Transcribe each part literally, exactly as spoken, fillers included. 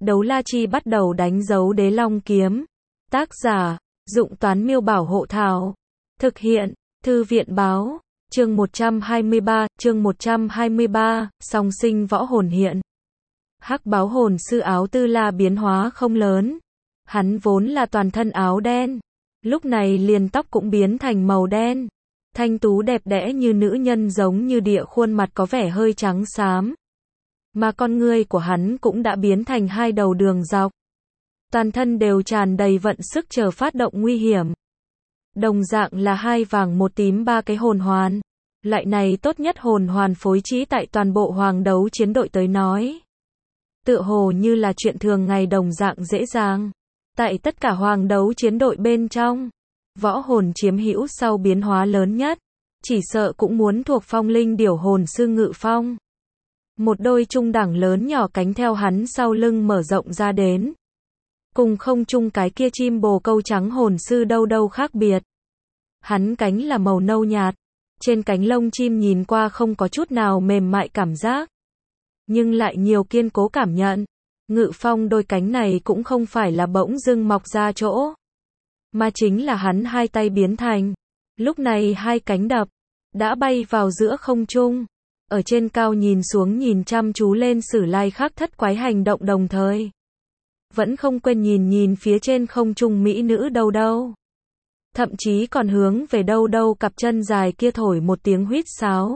Đấu la chi bắt đầu đánh dấu đế long kiếm. Tác giả, Dụng Toán Miêu Bảo Hộ Thảo. Thực hiện, Thư viện Báo. Chương một trăm hai mươi ba, chương một trăm hai mươi ba, song sinh võ hồn hiện. Hắc báo hồn sư áo tư la biến hóa không lớn. Hắn vốn là toàn thân áo đen. Lúc này liền tóc cũng biến thành màu đen. Thanh tú đẹp đẽ như nữ nhân giống như địa, khuôn mặt có vẻ hơi trắng xám. Mà con ngươi của hắn cũng đã biến thành hai đầu đường dọc. Toàn thân đều tràn đầy vận sức chờ phát động nguy hiểm. Đồng dạng là hai vàng một tím ba cái hồn hoàn. Loại này tốt nhất hồn hoàn phối trí tại toàn bộ hoàng đấu chiến đội tới nói. Tựa hồ như là chuyện thường ngày đồng dạng dễ dàng. Tại tất cả hoàng đấu chiến đội bên trong, võ hồn chiếm hữu sau biến hóa lớn nhất, chỉ sợ cũng muốn thuộc phong linh điểu hồn sư Ngự Phong. Một đôi trung đẳng lớn nhỏ cánh theo hắn sau lưng mở rộng ra đến. Cùng không chung cái kia chim bồ câu trắng hồn sư đâu đâu khác biệt. Hắn cánh là màu nâu nhạt, trên cánh lông chim nhìn qua không có chút nào mềm mại cảm giác, nhưng lại nhiều kiên cố cảm nhận. Ngự Phong đôi cánh này cũng không phải là bỗng dưng mọc ra chỗ, mà chính là hắn hai tay biến thành. Lúc này hai cánh đập, đã bay vào giữa không trung. Ở trên cao nhìn xuống nhìn chăm chú lên Sử Lai Khắc thất quái hành động đồng thời. Vẫn không quên nhìn nhìn phía trên không trung mỹ nữ đâu đâu. Thậm chí còn hướng về đâu đâu cặp chân dài kia thổi một tiếng huýt sáo.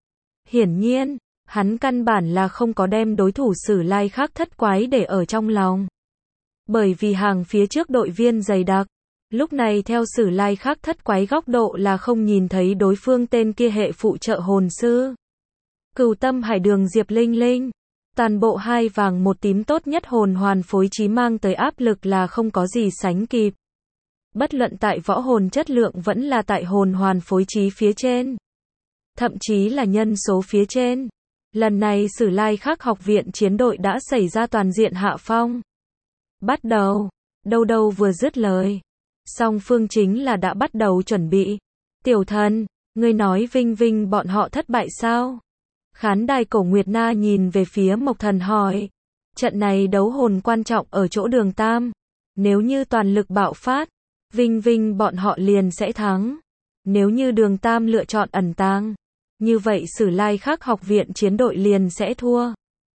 Hiển nhiên, hắn căn bản là không có đem đối thủ Sử Lai Khắc thất quái để ở trong lòng. Bởi vì hàng phía trước đội viên dày đặc. Lúc này theo Sử Lai Khắc thất quái góc độ là không nhìn thấy đối phương tên kia hệ phụ trợ hồn sư. Cửu Tâm Hải Đường Diệp Linh Linh. Toàn bộ hai vàng một tím tốt nhất hồn hoàn phối trí mang tới áp lực là không có gì sánh kịp. Bất luận tại võ hồn chất lượng vẫn là tại hồn hoàn phối trí phía trên. Thậm chí là nhân số phía trên. Lần này Sử Lai Khắc học viện chiến đội đã xảy ra toàn diện hạ phong. Bắt đầu, đâu đâu vừa dứt lời. Song phương chính là đã bắt đầu chuẩn bị. Tiểu thần, ngươi nói Vinh Vinh bọn họ thất bại sao? Khán đài Cổ Nguyệt Na nhìn về phía Mộc Thần hỏi. Trận này đấu hồn quan trọng ở chỗ Đường Tam. Nếu như toàn lực bạo phát, Vinh Vinh bọn họ liền sẽ thắng. Nếu như Đường Tam lựa chọn ẩn tàng, như vậy Sử Lai Khắc học viện chiến đội liền sẽ thua.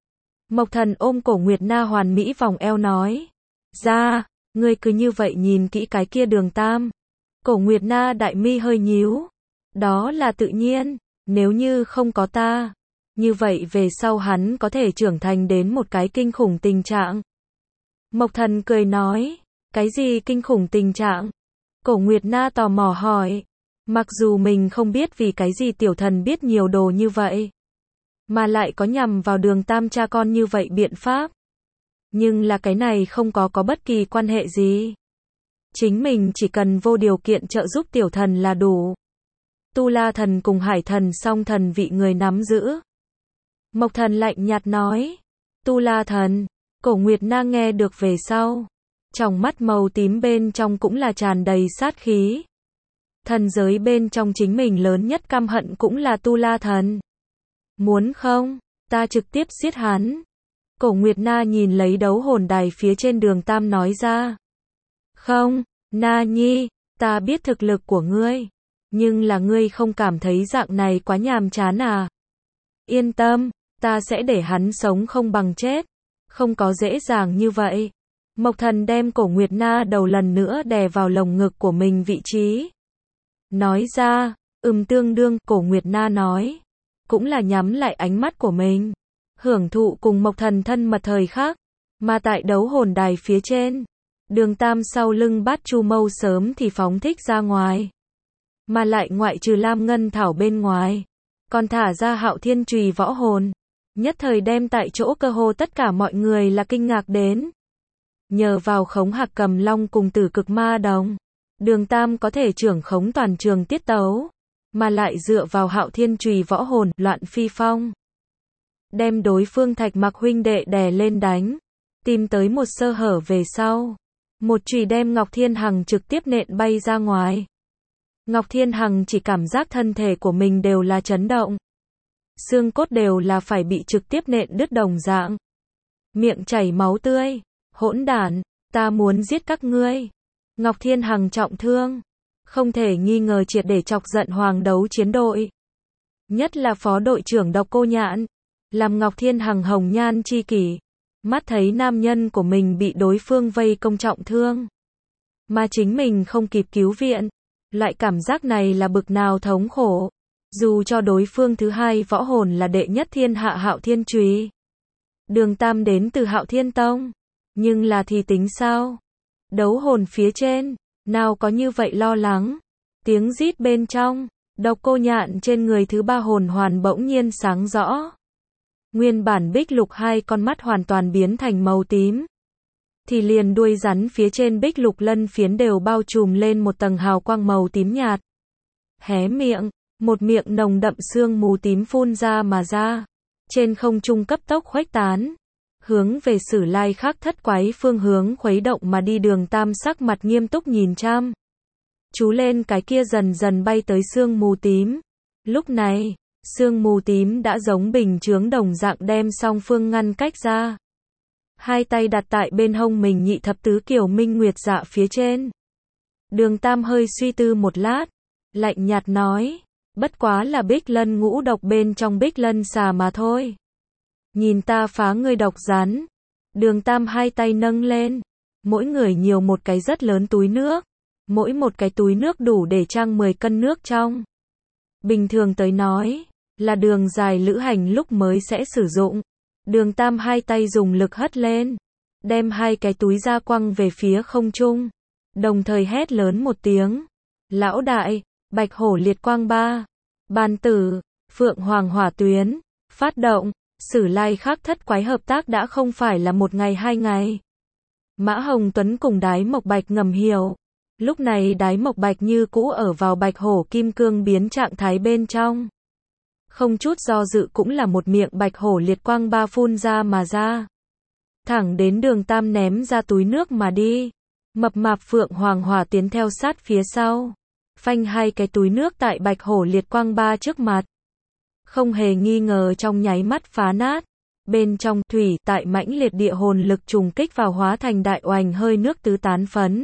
Mộc Thần ôm Cổ Nguyệt Na hoàn mỹ vòng eo nói. Ra, ngươi cứ như vậy nhìn kỹ cái kia Đường Tam. Cổ Nguyệt Na đại mi hơi nhíu. Đó là tự nhiên, nếu như không có ta, như vậy về sau hắn có thể trưởng thành đến một cái kinh khủng tình trạng. Mộc Thần cười nói. Cái gì kinh khủng tình trạng? Cổ Nguyệt Na tò mò hỏi. Mặc dù mình không biết vì cái gì tiểu thần biết nhiều đồ như vậy, mà lại có nhằm vào Đường Tam cha con như vậy biện pháp. Nhưng là cái này không có có bất kỳ quan hệ gì. Chính mình chỉ cần vô điều kiện trợ giúp tiểu thần là đủ. Tu La thần cùng Hải thần song thần vị người nắm giữ. Mộc Thần lạnh nhạt nói. Tu La thần. Cổ Nguyệt Na nghe được về sau, trong mắt màu tím bên trong cũng là tràn đầy sát khí. Thần giới bên trong chính mình lớn nhất căm hận cũng là Tu La thần. Muốn không, ta trực tiếp giết hắn. Cổ Nguyệt Na nhìn lấy đấu hồn đài phía trên Đường Tam nói ra. Không, Na Nhi, ta biết thực lực của ngươi, nhưng là ngươi không cảm thấy dạng này quá nhàm chán à? Yên tâm, ta sẽ để hắn sống không bằng chết. Không có dễ dàng như vậy. Mộc Thần đem Cổ Nguyệt Na đầu lần nữa đè vào lồng ngực của mình vị trí. Nói ra, ừm tương đương, Cổ Nguyệt Na nói. Cũng là nhắm lại ánh mắt của mình. Hưởng thụ cùng Mộc Thần thân mật thời khắc. Mà tại đấu hồn đài phía trên, Đường Tam sau lưng Bát Chu Mâu sớm thì phóng thích ra ngoài. Mà lại ngoại trừ Lam Ngân Thảo bên ngoài, còn thả ra Hạo Thiên Chùy võ hồn. Nhất thời đem tại chỗ cơ hồ tất cả mọi người là kinh ngạc đến. Nhờ vào khống Hạc Cầm Long cùng Tử Cực Ma Đồng, Đường Tam có thể trưởng khống toàn trường tiết tấu, mà lại dựa vào Hạo Thiên Chùy võ hồn, loạn phi phong. Đem đối phương Thạch Mặc huynh đệ đè lên đánh, tìm tới một sơ hở về sau. Một chùy đem Ngọc Thiên Hằng trực tiếp nện bay ra ngoài. Ngọc Thiên Hằng chỉ cảm giác thân thể của mình đều là chấn động. Xương cốt đều là phải bị trực tiếp nện đứt đồng dạng. miệng chảy máu tươi. Hỗn đản, ta muốn giết các ngươi. Ngọc Thiên Hằng trọng thương, không thể nghi ngờ triệt để chọc giận Hoàng Đấu Chiến đội. Nhất là phó đội trưởng Độc Cô Nhạn, làm Ngọc Thiên Hằng hồng nhan chi kỷ, mắt thấy nam nhân của mình bị đối phương vây công trọng thương, mà chính mình không kịp cứu viện, loại cảm giác này là bực nào thống khổ. Dù cho đối phương thứ hai võ hồn là đệ nhất thiên hạ Hạo Thiên Chùy, Đường Tam đến từ Hạo Thiên Tông, nhưng là thì tính sao? Đấu hồn phía trên, nào có như vậy lo lắng. Tiếng rít bên trong, Độc Cô Nhạn trên người thứ ba hồn hoàn bỗng nhiên sáng rõ. Nguyên bản bích lục hai con mắt hoàn toàn biến thành màu tím. Thì liền đuôi rắn phía trên bích lục lân phiến đều bao trùm lên một tầng hào quang màu tím nhạt. Hé miệng, một miệng nồng đậm sương mù tím phun ra mà ra. Trên không trung cấp tốc khuếch tán. Hướng về Sử Lai Khắc thất quái phương hướng khuấy động mà đi. Đường Tam sắc mặt nghiêm túc nhìn chăm chú lên cái kia dần dần bay tới sương mù tím. Lúc này, sương mù tím đã giống bình chướng đồng dạng đem song phương ngăn cách ra. Hai tay đặt tại bên hông mình nhị thập tứ kiểu minh nguyệt dạ phía trên. Đường Tam hơi suy tư một lát, lạnh nhạt nói, bất quá là bích lân ngũ độc bên trong bích lân xà mà thôi. Nhìn ta phá ngươi độc rắn. Đường Tam hai tay nâng lên, mỗi người nhiều một cái rất lớn túi nước. Mỗi một cái túi nước đủ để trang mười cân nước trong. Bình thường tới nói, là đường dài lữ hành lúc mới sẽ sử dụng. Đường Tam hai tay dùng lực hất lên, đem hai cái túi ra quăng về phía không trung, đồng thời hét lớn một tiếng. Lão đại, bạch hổ liệt quang ba, bàn tử, phượng hoàng hỏa tuyến, phát động. Sử Lai Khắc thất quái hợp tác đã không phải là một ngày hai ngày. Mã Hồng Tuấn cùng Đái Mộc Bạch ngầm hiểu. Lúc này Đái Mộc Bạch như cũ ở vào bạch hổ kim cương biến trạng thái bên trong. Không chút do dự cũng là một miệng bạch hổ liệt quang ba phun ra mà ra. Thẳng đến Đường Tam ném ra túi nước mà đi. Mập mạp phượng hoàng hỏa tiến theo sát phía sau. Phanh hai cái túi nước tại bạch hổ liệt quang ba trước mặt. Không hề nghi ngờ trong nháy mắt phá nát. Bên trong thủy tại mãnh liệt địa hồn lực trùng kích vào hóa thành đại oành hơi nước tứ tán phấn.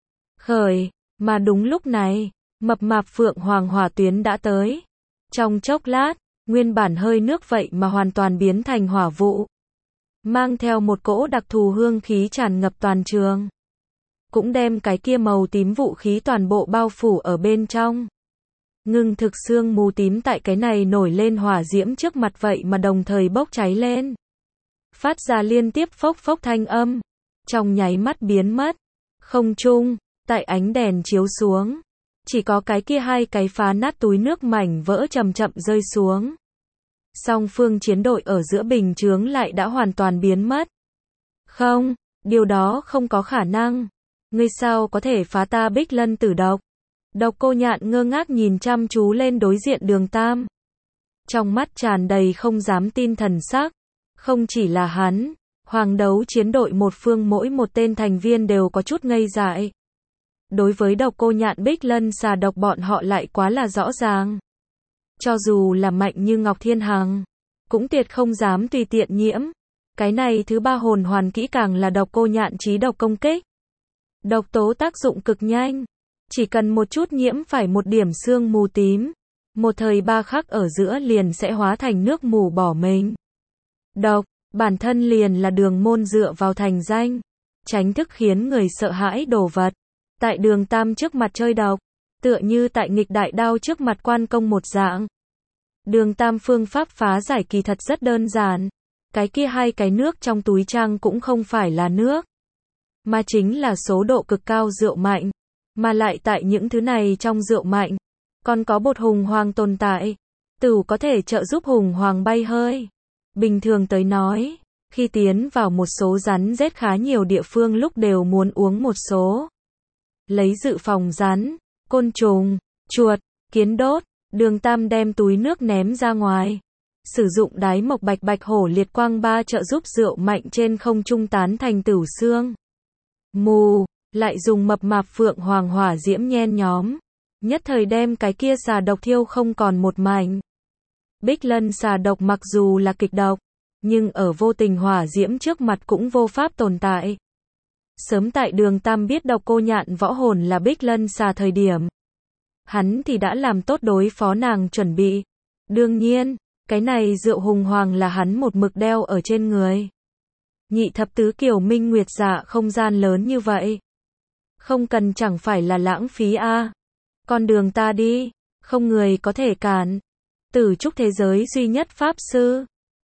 Khởi, mà đúng lúc này, mập mạp phượng hoàng hỏa tuyến đã tới. Trong chốc lát, nguyên bản hơi nước vậy mà hoàn toàn biến thành hỏa vụ. Mang theo một cỗ đặc thù hương khí tràn ngập toàn trường. Cũng đem cái kia màu tím vũ khí toàn bộ bao phủ ở bên trong. Ngưng thực xương mù tím tại cái này nổi lên hỏa diễm trước mặt vậy mà đồng thời bốc cháy lên. Phát ra liên tiếp phốc phốc thanh âm. Trong nháy mắt biến mất. Không trung, tại ánh đèn chiếu xuống. Chỉ có cái kia hai cái phá nát túi nước mảnh vỡ chậm chậm rơi xuống. Song phương chiến đội ở giữa bình chướng lại đã hoàn toàn biến mất. Không, điều đó không có khả năng. Ngươi sao có thể phá ta bích lân tử độc? Độc Cô Nhạn ngơ ngác nhìn chăm chú lên đối diện Đường Tam. Trong mắt tràn đầy không dám tin thần sắc. Không chỉ là hắn, Hoàng Đấu chiến đội một phương mỗi một tên thành viên đều có chút ngây dại. Đối với Độc Cô Nhạn bích lân xà độc bọn họ lại quá là rõ ràng. Cho dù là mạnh như Ngọc Thiên Hằng, cũng tuyệt không dám tùy tiện nhiễm. Cái này thứ ba hồn hoàn kỹ càng là Độc Cô Nhạn trí độc công kích. Độc tố tác dụng cực nhanh. Chỉ cần một chút nhiễm phải một điểm sương mù tím. Một thời ba khắc ở giữa liền sẽ hóa thành nước mù bỏ mình. Độc, bản thân liền là đường môn dựa vào thành danh. Tránh thức khiến người sợ hãi đồ vật. Tại Đường Tam trước mặt chơi độc. Tựa như tại nghịch đại đao trước mặt quan công một dạng. Đường Tam phương pháp phá giải kỳ thật rất đơn giản. Cái kia hai cái nước trong túi trang cũng không phải là nước. Mà chính là số độ cực cao rượu mạnh. Mà lại tại những thứ này trong rượu mạnh. Còn có bột hùng hoàng tồn tại. Tửu có thể trợ giúp hùng hoàng bay hơi. Bình thường tới nói. Khi tiến vào một số rắn rết khá nhiều địa phương lúc đều muốn uống một số. Lấy dự phòng rắn, côn trùng, chuột, kiến đốt. Đường Tam đem túi nước ném ra ngoài. Sử dụng Đái Mộc Bạch bạch hổ liệt quang ba trợ giúp rượu mạnh trên không trung tán thành tửu xương. Mù, lại dùng mập mạp phượng hoàng hỏa diễm nhen nhóm. Nhất thời đem cái kia xà độc thiêu không còn một mảnh. Bích lân xà độc mặc dù là kịch độc, nhưng ở vô tình hỏa diễm trước mặt cũng vô pháp tồn tại. Sớm tại Đường Tam biết độc cô nhạn võ hồn là Bích Lân xà thời điểm, hắn thì đã làm tốt đối phó nàng chuẩn bị. Đương nhiên, cái này rượu hùng hoàng là hắn một mực đeo ở trên người. Nhị thập tứ kiều minh nguyệt dạ không gian lớn như vậy, không cần chẳng phải là lãng phí a. À. Con đường ta đi, không người có thể cản. Tử trúc thế giới duy nhất pháp sư,